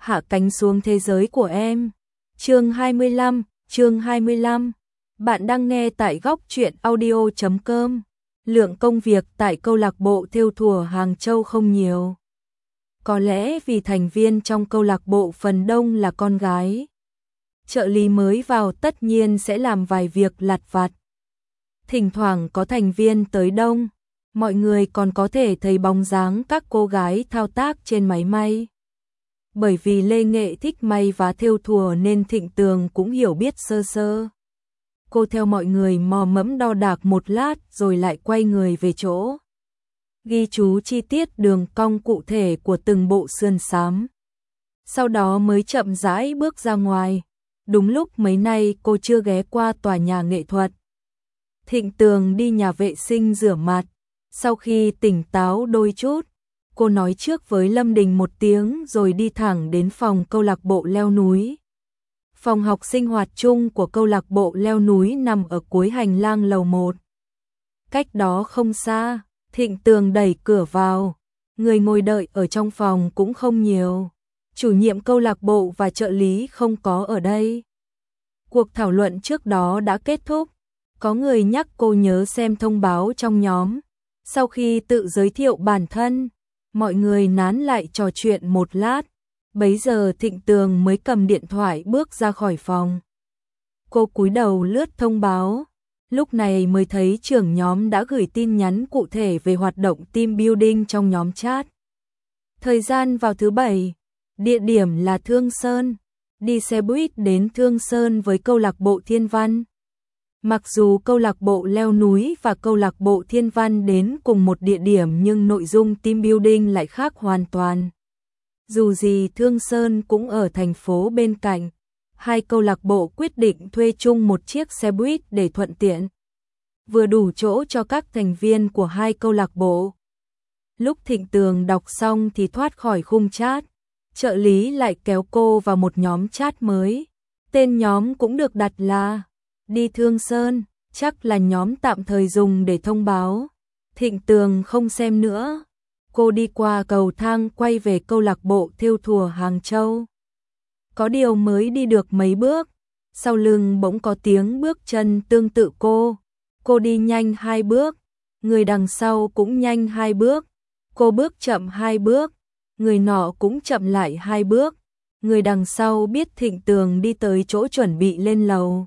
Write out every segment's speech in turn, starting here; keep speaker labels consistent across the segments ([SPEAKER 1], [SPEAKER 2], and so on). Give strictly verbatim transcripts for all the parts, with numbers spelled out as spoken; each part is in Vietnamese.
[SPEAKER 1] hạ cánh xuống thế giới của em. Chương hai mươi lăm, chương hai mươi lăm. Bạn đang nghe tại góc truyện audio chấm com. Lượng công việc tại câu lạc bộ thêu thùa Hàng Châu không nhiều. Có lẽ vì thành viên trong câu lạc bộ phần đông là con gái. Trợ lý mới vào tất nhiên sẽ làm vài việc lặt vặt. Thỉnh thoảng có thành viên tới đông, mọi người còn có thể thấy bóng dáng các cô gái thao tác trên máy may. Bởi vì Lê Nghệ thích may và thêu thùa nên Thịnh Tường cũng hiểu biết sơ sơ. Cô theo mọi người mò mẫm đo đạc một lát rồi lại quay người về chỗ. Ghi chú chi tiết đường cong cụ thể của từng bộ sườn xám. Sau đó mới chậm rãi bước ra ngoài. Đúng lúc mấy nay cô chưa ghé qua tòa nhà nghệ thuật. Thịnh Tường đi nhà vệ sinh rửa mặt. Sau khi tỉnh táo đôi chút, cô nói trước với Lâm Đình một tiếng rồi đi thẳng đến phòng câu lạc bộ leo núi. Phòng học sinh hoạt chung của câu lạc bộ leo núi nằm ở cuối hành lang lầu một. Cách đó không xa, Thịnh Tường đẩy cửa vào. Người ngồi đợi ở trong phòng cũng không nhiều. Chủ nhiệm câu lạc bộ và trợ lý không có ở đây. Cuộc thảo luận trước đó đã kết thúc. Có người nhắc cô nhớ xem thông báo trong nhóm. Sau khi tự giới thiệu bản thân, mọi người nán lại trò chuyện một lát. Bấy giờ Thịnh Tường mới cầm điện thoại bước ra khỏi phòng. Cô cúi đầu lướt thông báo. Lúc này mới thấy trưởng nhóm đã gửi tin nhắn cụ thể về hoạt động team building trong nhóm chat. Thời gian vào thứ bảy, địa điểm là Thương Sơn. Đi xe buýt đến Thương Sơn với câu lạc bộ Thiên Văn. Mặc dù câu lạc bộ leo núi và câu lạc bộ Thiên Văn đến cùng một địa điểm nhưng nội dung team building lại khác hoàn toàn. Dù gì Thương Sơn cũng ở thành phố bên cạnh, hai câu lạc bộ quyết định thuê chung một chiếc xe buýt để thuận tiện, vừa đủ chỗ cho các thành viên của hai câu lạc bộ. Lúc Thịnh Tường đọc xong thì thoát khỏi khung chat, trợ lý lại kéo cô vào một nhóm chat mới. Tên nhóm cũng được đặt là Đi Thương Sơn, chắc là nhóm tạm thời dùng để thông báo. Thịnh Tường không xem nữa. Cô đi qua cầu thang quay về câu lạc bộ thêu thùa Hàng Châu. Có điều mới đi được mấy bước, sau lưng bỗng có tiếng bước chân tương tự cô. Cô đi nhanh hai bước, người đằng sau cũng nhanh hai bước. Cô bước chậm hai bước, người nọ cũng chậm lại hai bước. Người đằng sau biết Thịnh Tường đi tới chỗ chuẩn bị lên lầu.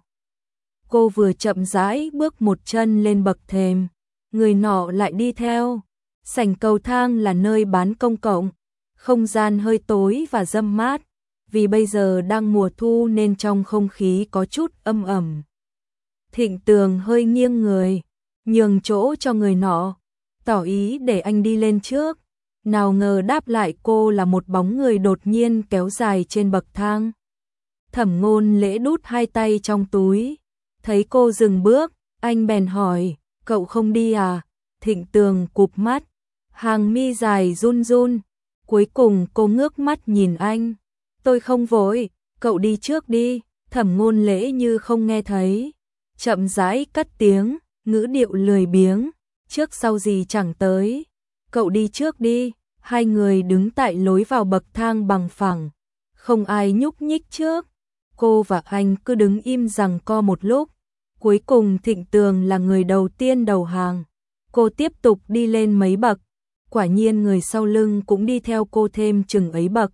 [SPEAKER 1] Cô vừa chậm rãi bước một chân lên bậc thềm, người nọ lại đi theo. Sảnh cầu thang là nơi bán công cộng, không gian hơi tối và râm mát, vì bây giờ đang mùa thu nên trong không khí có chút âm ẩm. Thịnh Tường hơi nghiêng người, nhường chỗ cho người nọ, tỏ ý để anh đi lên trước. Nào ngờ đáp lại cô là một bóng người đột nhiên kéo dài trên bậc thang. Thẩm Ngôn Lễ đút hai tay trong túi, thấy cô dừng bước, anh bèn hỏi, cậu không đi à? Thịnh Tường cụp mắt, hàng mi dài run run. Cuối cùng cô ngước mắt nhìn anh. Tôi không vội, cậu đi trước đi. Thẩm Ngôn Lễ như không nghe thấy, chậm rãi cất tiếng, ngữ điệu lười biếng, trước sau gì chẳng tới. Cậu đi trước đi. Hai người đứng tại lối vào bậc thang bằng phẳng, không ai nhúc nhích trước. Cô và anh cứ đứng im giằng co một lúc. Cuối cùng Thịnh Tường là người đầu tiên đầu hàng. Cô tiếp tục đi lên mấy bậc. Quả nhiên người sau lưng cũng đi theo cô thêm chừng ấy bậc.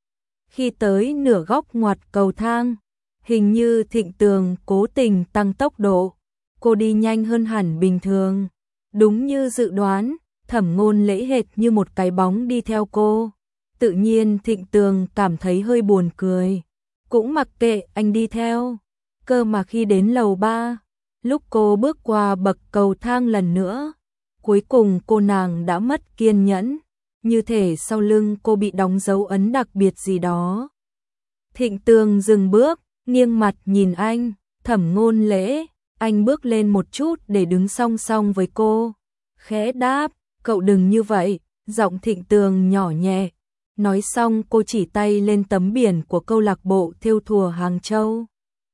[SPEAKER 1] Khi tới nửa góc ngoặt cầu thang, hình như Thịnh Tường cố tình tăng tốc độ. Cô đi nhanh hơn hẳn bình thường. Đúng như dự đoán, Thẩm Ngôn Lễ hệt như một cái bóng đi theo cô. Tự nhiên Thịnh Tường cảm thấy hơi buồn cười. Cũng mặc kệ anh đi theo. Cơ mà khi đến lầu ba, lúc cô bước qua bậc cầu thang lần nữa, cuối cùng cô nàng đã mất kiên nhẫn, như thể sau lưng cô bị đóng dấu ấn đặc biệt gì đó. Thịnh Tường dừng bước, nghiêng mặt nhìn anh. Thẩm Ngôn Lễ, anh bước lên một chút để đứng song song với cô. Khẽ đáp, cậu đừng như vậy. Giọng Thịnh Tường nhỏ nhẹ. Nói xong cô chỉ tay lên tấm biển của câu lạc bộ thêu thùa Hàng Châu.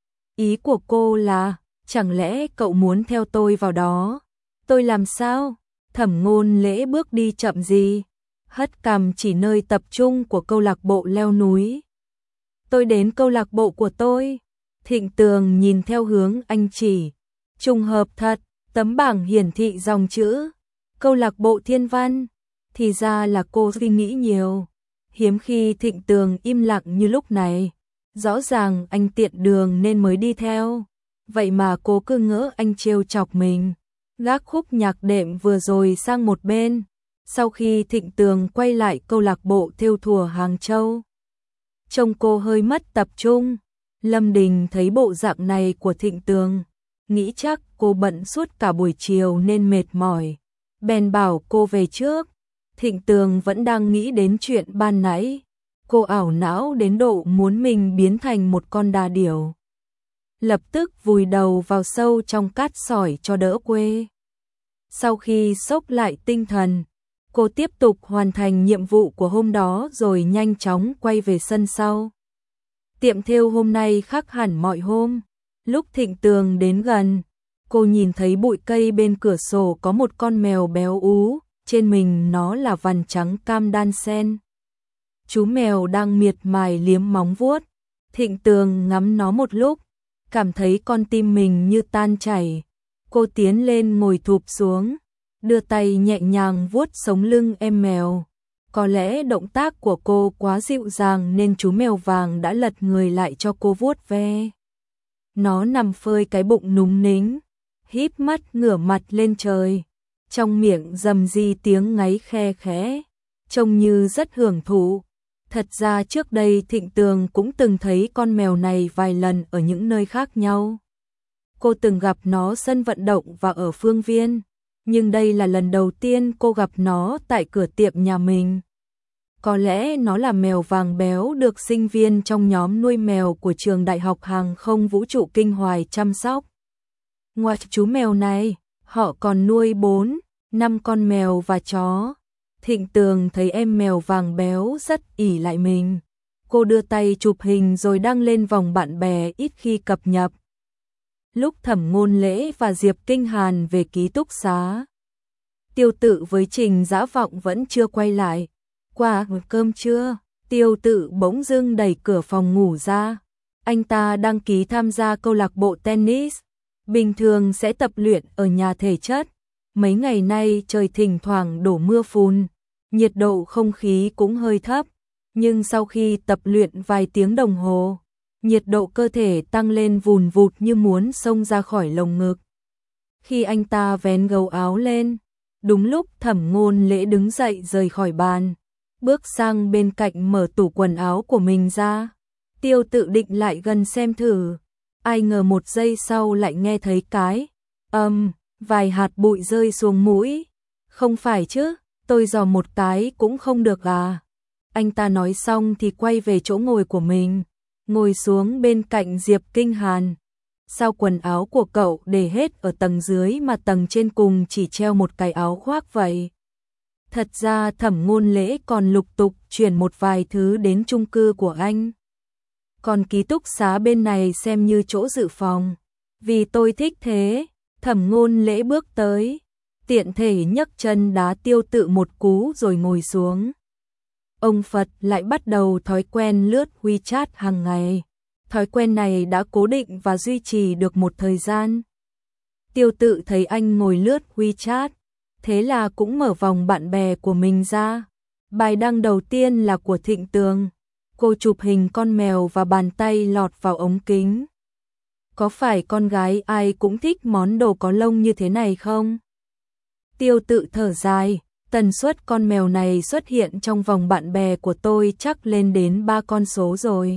[SPEAKER 1] Ý của cô là, chẳng lẽ cậu muốn theo tôi vào đó? Tôi làm sao? Thẩm Ngôn Lễ bước đi chậm gì, hất cằm chỉ nơi tập trung của câu lạc bộ leo núi. tôi đến câu lạc bộ của tôi. Thịnh Tường nhìn theo hướng anh chỉ. Trùng hợp thật, tấm bảng hiển thị dòng chữ câu lạc bộ Thiên Văn. Thì ra là cô suy nghĩ nhiều. Hiếm khi Thịnh Tường im lặng như lúc này. Rõ ràng anh tiện đường nên mới đi theo. Vậy mà cô cứ ngỡ anh trêu chọc mình. Gác khúc nhạc đệm vừa rồi sang một bên. Sau khi Thịnh Tường quay lại câu lạc bộ thêu thùa Hàng Châu, trông cô hơi mất tập trung. Lâm Đình thấy bộ dạng này của Thịnh Tường, nghĩ chắc cô bận suốt cả buổi chiều nên mệt mỏi, bèn bảo cô về trước. Thịnh Tường vẫn đang nghĩ đến chuyện ban nãy. Cô ảo não đến độ muốn mình biến thành một con đà điểu. Lập tức vùi đầu vào sâu trong cát sỏi cho đỡ quê. Sau khi xốc lại tinh thần, cô tiếp tục hoàn thành nhiệm vụ của hôm đó rồi nhanh chóng quay về sân sau. Tiệm thêu hôm nay khác hẳn mọi hôm. Lúc Thịnh Tường đến gần, cô nhìn thấy bụi cây bên cửa sổ có một con mèo béo ú, trên mình nó là vằn trắng cam đan sen. Chú mèo đang miệt mài liếm móng vuốt. Thịnh Tường ngắm nó một lúc, cảm thấy con tim mình như tan chảy. Cô tiến lên ngồi thụp xuống, đưa tay nhẹ nhàng vuốt sống lưng em mèo. Có lẽ động tác của cô quá dịu dàng nên chú mèo vàng đã lật người lại cho cô vuốt ve. Nó nằm phơi cái bụng núng nính, híp mắt ngửa mặt lên trời, trong miệng rầm ri tiếng ngáy khe khẽ, trông như rất hưởng thụ. Thật ra trước đây Thịnh Tường cũng từng thấy con mèo này vài lần ở những nơi khác nhau. Cô từng gặp nó sân vận động và ở Phương Viên, nhưng đây là lần đầu tiên cô gặp nó tại cửa tiệm nhà mình. Có lẽ nó là mèo vàng béo được sinh viên trong nhóm nuôi mèo của trường Đại học Hàng không Vũ trụ Kinh Hoài chăm sóc. Ngoài chú mèo này, họ còn nuôi bốn, năm con mèo và chó. Thịnh Tường thấy em mèo vàng béo rất ỷ lại mình. Cô đưa tay chụp hình rồi đăng lên vòng bạn bè ít khi cập nhật. Lúc Thẩm Ngôn Lễ và Diệp Kinh Hàn về ký túc xá, Tiêu Tự với Trình Dã Vọng vẫn chưa quay lại. Qua cơm trưa, Tiêu Tự bỗng dưng đẩy cửa phòng ngủ ra. Anh ta đăng ký tham gia câu lạc bộ tennis, bình thường sẽ tập luyện ở nhà thể chất. Mấy ngày nay trời thỉnh thoảng đổ mưa phùn, nhiệt độ không khí cũng hơi thấp, nhưng sau khi tập luyện vài tiếng đồng hồ, nhiệt độ cơ thể tăng lên vùn vụt như muốn xông ra khỏi lồng ngực. Khi anh ta vén gấu áo lên, đúng lúc Thẩm Ngôn Lễ đứng dậy rời khỏi bàn, bước sang bên cạnh mở tủ quần áo của mình ra. Tiêu Tự định lại gần xem thử, ai ngờ một giây sau lại nghe thấy cái âm, um, vài hạt bụi rơi xuống mũi. Không phải chứ, tôi dò một cái cũng không được à. Anh ta nói xong thì quay về chỗ ngồi của mình, ngồi xuống bên cạnh Diệp Kinh Hàn. Sao quần áo của cậu để hết ở tầng dưới mà tầng trên cùng chỉ treo một cái áo khoác vậy? Thật ra Thẩm Ngôn Lễ còn lục tục chuyển một vài thứ đến chung cư của anh. Còn ký túc xá bên này xem như chỗ dự phòng. Vì tôi thích thế, Thẩm Ngôn Lễ bước tới, tiện thể nhấc chân đá Tiêu Tự một cú rồi ngồi xuống. Ông Phật lại bắt đầu thói quen lướt WeChat hàng ngày. Thói quen này đã cố định và duy trì được một thời gian. Tiêu Tự thấy anh ngồi lướt WeChat, thế là cũng mở vòng bạn bè của mình ra. Bài đăng đầu tiên là của Thịnh Tường. Cô chụp hình con mèo và bàn tay lọt vào ống kính. Có phải con gái ai cũng thích món đồ có lông như thế này không? Tiêu Tự thở dài, tần suất con mèo này xuất hiện trong vòng bạn bè của tôi chắc lên đến ba con số rồi.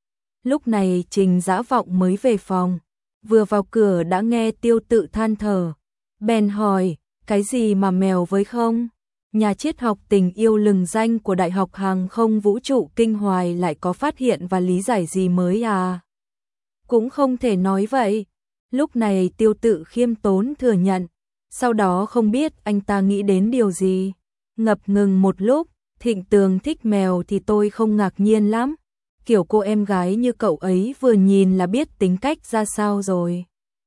[SPEAKER 1] Lúc này Trình Dã Vọng mới về phòng, vừa vào cửa đã nghe Tiêu Tự than thở, bèn hỏi, cái gì mà mèo với không? Nhà triết học tình yêu lừng danh của Đại học Hàng không Vũ trụ Kinh Hoài lại có phát hiện và lý giải gì mới à? Cũng không thể nói vậy. Lúc này Tiêu Tự khiêm tốn thừa nhận, sau đó không biết anh ta nghĩ đến điều gì. Ngập ngừng một lúc, Thịnh Tường thích mèo thì tôi không ngạc nhiên lắm. Kiểu cô em gái như cậu ấy vừa nhìn là biết tính cách ra sao rồi.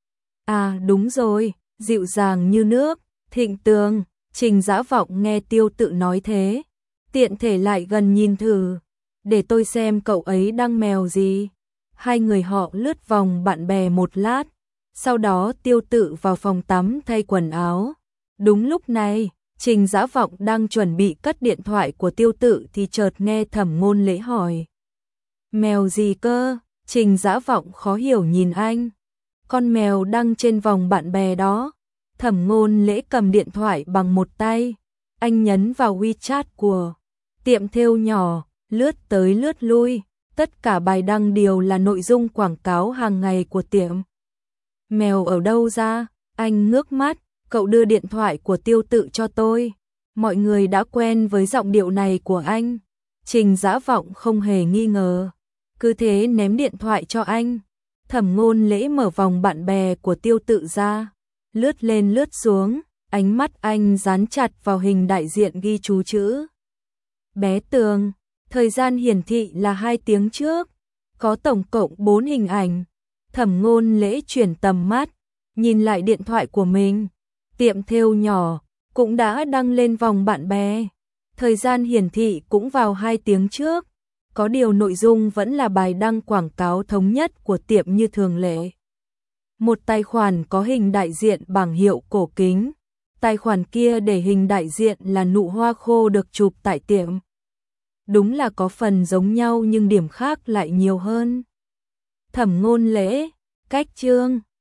[SPEAKER 1] À đúng rồi, dịu dàng như nước. Thịnh Tường, Trình Dã Vọng nghe Tiêu Tự nói thế, tiện thể lại gần nhìn thử. để tôi xem cậu ấy đăng mèo gì. Hai người họ lướt vòng bạn bè một lát, sau đó Tiêu Tự vào phòng tắm thay quần áo. Đúng lúc này, Trình Dã Vọng đang chuẩn bị cất điện thoại của Tiêu Tự thì chợt nghe Thẩm Ngôn Lễ hỏi. Mèo gì cơ? Trình Dã Vọng khó hiểu nhìn anh. Con mèo đăng trên vòng bạn bè đó. Thẩm Ngôn Lễ cầm điện thoại bằng một tay. Anh nhấn vào WeChat của tiệm thêu nhỏ, lướt tới lướt lui. Tất cả bài đăng đều là nội dung quảng cáo hàng ngày của tiệm. Mèo ở đâu ra? Anh ngước mắt, cậu đưa điện thoại của Tiêu Tự cho tôi. Mọi người đã quen với giọng điệu này của anh. Trình Dã Vọng không hề nghi ngờ. Cứ thế ném điện thoại cho anh. Thẩm Ngôn Lễ mở vòng bạn bè của Tiêu Tự ra. Lướt lên lướt xuống, ánh mắt anh dán chặt vào hình đại diện ghi chú chữ. Bé Tường, thời gian hiển thị là hai tiếng trước. Có tổng cộng bốn hình ảnh. Thẩm Ngôn Lễ chuyển tầm mắt, nhìn lại điện thoại của mình. Tiệm thêu nhỏ cũng đã đăng lên vòng bạn bè. Thời gian hiển thị cũng vào hai tiếng trước. Có điều nội dung vẫn là bài đăng quảng cáo thống nhất của tiệm như thường lệ. Một tài khoản có hình đại diện bảng hiệu cổ kính. Tài khoản kia để hình đại diện là nụ hoa khô được chụp tại tiệm. Đúng là có phần giống nhau nhưng điểm khác lại nhiều hơn. Thẩm Ngôn Lễ, cách chương